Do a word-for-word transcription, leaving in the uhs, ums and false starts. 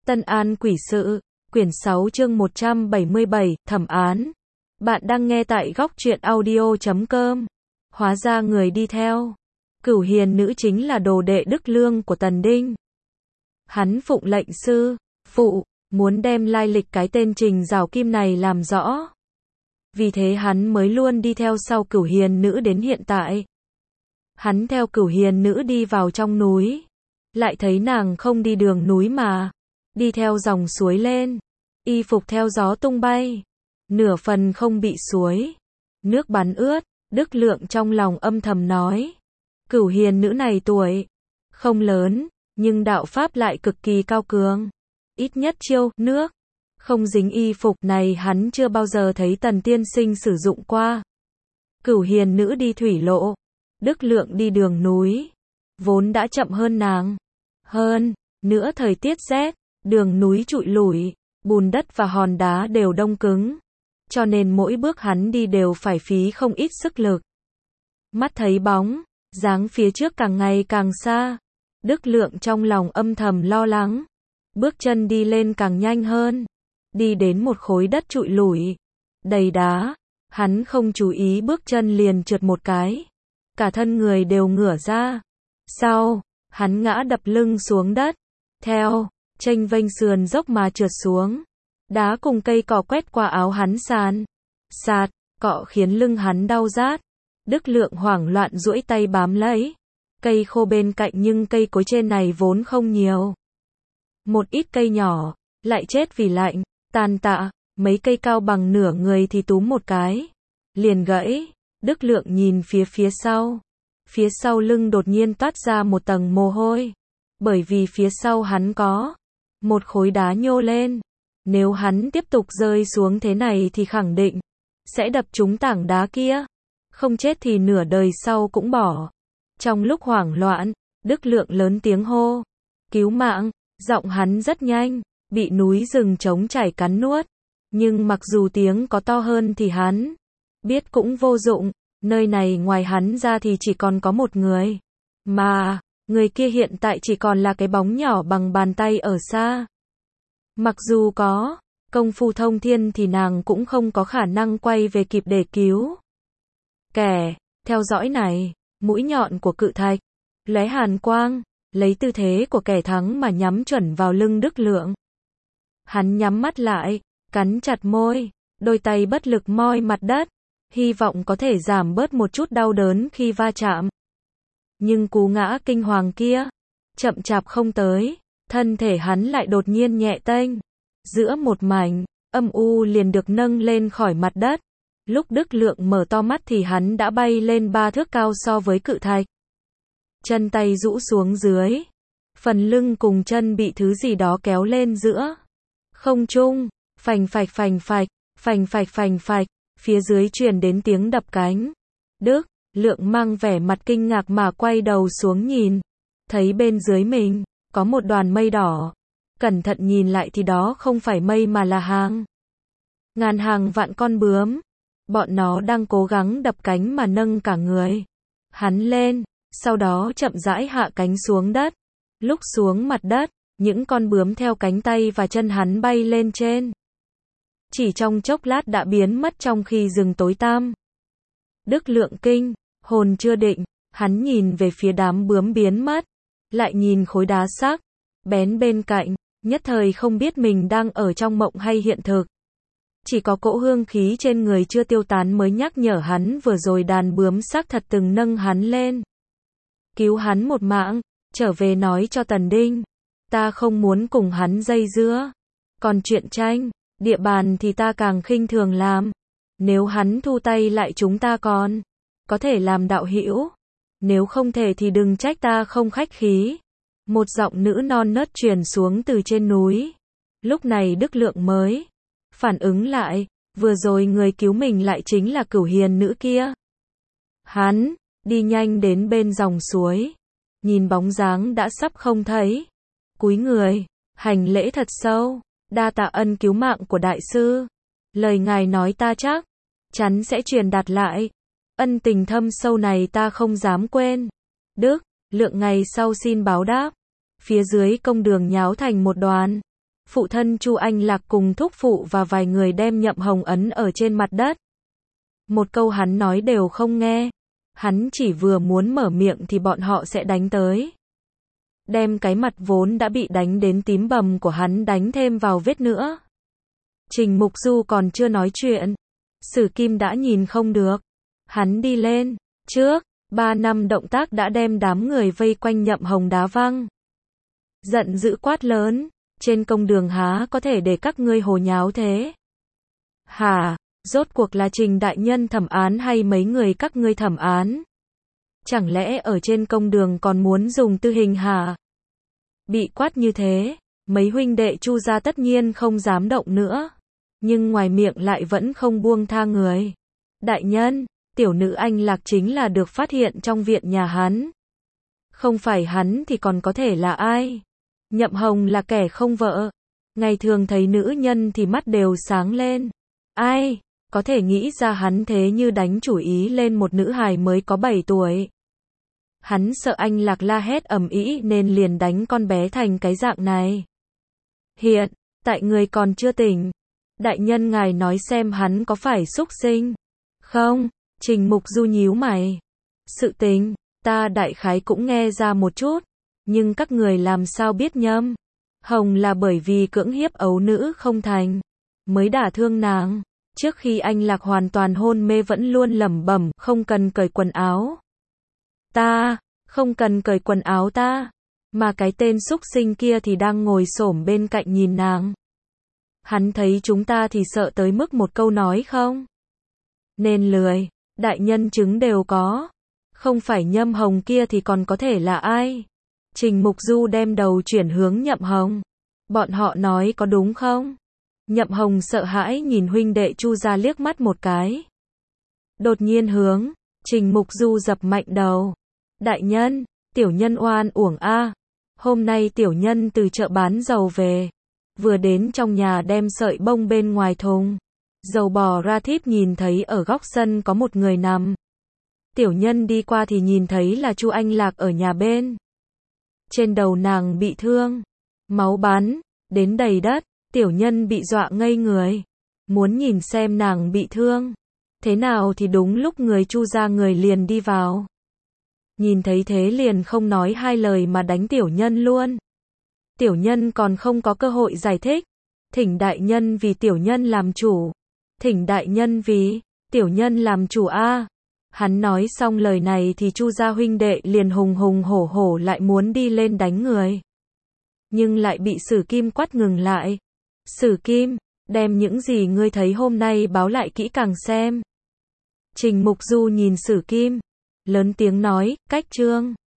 Tân An Quỷ Sự, quyển sáu chương một trăm bảy mươi bảy, thẩm án. Bạn đang nghe tại góc truyện audio chấm com. Hóa ra người đi theo Cửu Hiền nữ chính là đồ đệ Đức Lương của Tần Đinh. Hắn phụng lệnh sư phụ, muốn đem lai lịch cái tên Trình Giảo Kim này làm rõ. Vì thế hắn mới luôn đi theo sau Cửu Hiền nữ đến hiện tại. Hắn theo Cửu Hiền nữ đi vào trong núi, lại thấy nàng không đi đường núi mà đi theo dòng suối lên, y phục theo gió tung bay, nửa phần không bị suối nước bắn ướt. Đức Lượng trong lòng âm thầm nói, Cửu Hiền nữ này tuổi không lớn, nhưng đạo pháp lại cực kỳ cao cường, ít nhất chiêu nước không dính y phục này hắn chưa bao giờ thấy Tần tiên sinh sử dụng qua. Cửu Hiền nữ đi thủy lộ, Đức Lượng đi đường núi, vốn đã chậm hơn nàng. Hơn nữa thời tiết rét, đường núi trụi lủi, bùn đất và hòn đá đều đông cứng, cho nên mỗi bước hắn đi đều phải phí không ít sức lực. Mắt thấy bóng dáng phía trước càng ngày càng xa, Đức Lượng trong lòng âm thầm lo lắng. Bước chân đi lên càng nhanh hơn, đi đến một khối đất trụi lủi, đầy đá, hắn không chú ý bước chân liền trượt một cái, cả thân người đều ngửa ra. Sau, hắn ngã đập lưng xuống đất, theo chênh vênh sườn dốc mà trượt xuống. Đá cùng cây cỏ quét qua áo hắn sàn sạt, cọ khiến lưng hắn đau rát. Đức Lượng hoảng loạn duỗi tay bám lấy cây khô bên cạnh, nhưng cây cối trên này vốn không nhiều. Một ít cây nhỏ lại chết vì lạnh, tàn tạ, mấy cây cao bằng nửa người thì túm một cái liền gãy. Đức Lượng nhìn phía phía sau, phía sau lưng đột nhiên toát ra một tầng mồ hôi, bởi vì phía sau hắn có một khối đá nhô lên. Nếu hắn tiếp tục rơi xuống thế này thì khẳng định sẽ đập trúng tảng đá kia, không chết thì nửa đời sau cũng bỏ. Trong lúc hoảng loạn, Đức Lượng lớn tiếng hô cứu mạng. Giọng hắn rất nhanh, bị núi rừng trống chảy cắn nuốt. Nhưng mặc dù tiếng có to hơn thì hắn biết cũng vô dụng. Nơi này ngoài hắn ra thì chỉ còn có một người, mà người kia hiện tại chỉ còn là cái bóng nhỏ bằng bàn tay ở xa. Mặc dù có công phu thông thiên thì nàng cũng không có khả năng quay về kịp để cứu. Kẻ theo dõi này, mũi nhọn của cự thạch lóe hàn quang, lấy tư thế của kẻ thắng mà nhắm chuẩn vào lưng Đức Lượng. Hắn nhắm mắt lại, cắn chặt môi, đôi tay bất lực moi mặt đất, hy vọng có thể giảm bớt một chút đau đớn khi va chạm. Nhưng cú ngã kinh hoàng kia chậm chạp không tới, thân thể hắn lại đột nhiên nhẹ tênh, giữa một mảnh âm u liền được nâng lên khỏi mặt đất. Lúc Đức Lượng mở to mắt thì hắn đã bay lên ba thước cao so với cự thạch. Chân tay rũ xuống dưới, phần lưng cùng chân bị thứ gì đó kéo lên giữa không trung, phành phạch phành phạch, phành phạch phành phạch, phía dưới truyền đến tiếng đập cánh. Đức Lượng mang vẻ mặt kinh ngạc mà quay đầu xuống nhìn, thấy bên dưới mình có một đoàn mây đỏ. Cẩn thận nhìn lại thì đó không phải mây mà là hàng ngàn hàng vạn con bướm. Bọn nó đang cố gắng đập cánh mà nâng cả người hắn lên, sau đó chậm rãi hạ cánh xuống đất. Lúc xuống mặt đất, những con bướm theo cánh tay và chân hắn bay lên trên. Chỉ trong chốc lát đã biến mất trong khi rừng tối tăm. Đức Lượng kinh hồn chưa định, hắn nhìn về phía đám bướm biến mất, lại nhìn khối đá sắc bén bên cạnh, nhất thời không biết mình đang ở trong mộng hay hiện thực. Chỉ có cỗ hương khí trên người chưa tiêu tán mới nhắc nhở hắn vừa rồi đàn bướm xác thật từng nâng hắn lên, cứu hắn một mạng. Trở về nói cho Tần Đinh, ta không muốn cùng hắn dây dưa. Còn chuyện tranh địa bàn thì ta càng khinh thường làm. Nếu hắn thu tay lại chúng ta còn có thể làm đạo hữu, nếu không thể thì đừng trách ta không khách khí. Một giọng nữ non nớt truyền xuống từ trên núi. Lúc này Đức Lượng mới phản ứng lại, vừa rồi người cứu mình lại chính là Cửu Hiền nữ kia. Hắn đi nhanh đến bên dòng suối, nhìn bóng dáng đã sắp không thấy, cúi người hành lễ thật sâu, đa tạ ân cứu mạng của đại sư. Lời ngài nói ta chắc chắn sẽ truyền đạt lại, ân tình thâm sâu này ta không dám quên. Đức Lượng ngày sau xin báo đáp. Phía dưới công đường nháo thành một đoàn, Phụ thân Chu Anh Lạc cùng thúc phụ và vài người đem Nhậm Hồng ấn ở trên mặt đất. Một câu hắn nói đều không nghe. Hắn chỉ vừa muốn mở miệng thì bọn họ sẽ đánh tới. Đem cái mặt vốn đã bị đánh đến tím bầm của hắn đánh thêm vào vết nữa. Trình Mục Du còn chưa nói chuyện. Sử Kim đã nhìn không được. Hắn đi lên. Trước, ba năm động tác đã đem đám người vây quanh Nhậm Hồng đá văng. Giận dữ quát lớn. Trên công đường há có thể để các ngươi hồ nháo thế? Hả? Rốt cuộc là Trình đại nhân thẩm án hay mấy người các ngươi thẩm án? Chẳng lẽ ở trên công đường còn muốn dùng tư hình hả? Bị quát như thế, mấy huynh đệ Chu gia tất nhiên không dám động nữa. Nhưng ngoài miệng lại vẫn không buông tha người. Đại nhân, tiểu nữ Anh Lạc chính là được phát hiện trong viện nhà hắn. Không phải hắn thì còn có thể là ai? Nhậm Hồng là kẻ không vợ. Ngày thường thấy nữ nhân thì mắt đều sáng lên. Ai? Có thể nghĩ ra hắn thế như đánh chủ ý lên một nữ hài mới có bảy tuổi. Hắn sợ Anh Lạc la hét ầm ĩ nên liền đánh con bé thành cái dạng này. Hiện, tại người còn chưa tỉnh. Đại nhân ngài nói xem hắn có phải súc sinh? Không, Trình Mục Du nhíu mày. Sự tình, ta đại khái cũng nghe ra một chút. Nhưng các người làm sao biết Nhâm Hồng là bởi vì cưỡng hiếp ấu nữ không thành. Mới đả thương nàng. Trước khi Anh Lạc hoàn toàn hôn mê vẫn luôn lẩm bẩm không cần cởi quần áo. Ta, không cần cởi quần áo ta. Mà cái tên súc sinh kia thì đang ngồi xổm bên cạnh nhìn nàng. Hắn thấy chúng ta thì sợ tới mức một câu nói không nên lười. Đại nhân chứng đều có. Không phải Nhâm Hồng kia thì còn có thể là ai? Trình Mục Du đem đầu chuyển hướng Nhậm Hồng. Bọn họ nói có đúng không? Nhậm Hồng sợ hãi nhìn huynh đệ Chu gia liếc mắt một cái. Đột nhiên hướng Trình Mục Du dập mạnh đầu. Đại nhân, tiểu nhân oan uổng a. Hôm nay tiểu nhân từ chợ bán dầu về. Vừa đến trong nhà đem sợi bông bên ngoài thùng dầu bò ra thiếp nhìn thấy ở góc sân có một người nằm. Tiểu nhân đi qua thì nhìn thấy là Chu Anh Lạc ở nhà bên. Trên đầu nàng bị thương. Máu bắn đến đầy đất. Tiểu nhân bị dọa ngây người. Muốn nhìn xem nàng bị thương thế nào thì đúng lúc người Chu gia người liền đi vào. Nhìn thấy thế liền không nói hai lời mà đánh tiểu nhân luôn. Tiểu nhân còn không có cơ hội giải thích. Thỉnh đại nhân vì tiểu nhân làm chủ. Thỉnh đại nhân vì tiểu nhân làm chủ a. Hắn nói xong lời này thì Chu gia huynh đệ liền hùng hùng hổ hổ lại muốn đi lên đánh người. Nhưng lại bị Sử Kim quát ngừng lại. Sử Kim, đem những gì ngươi thấy hôm nay báo lại kỹ càng xem. Trình Mục Du nhìn Sử Kim, lớn tiếng nói, cách chương.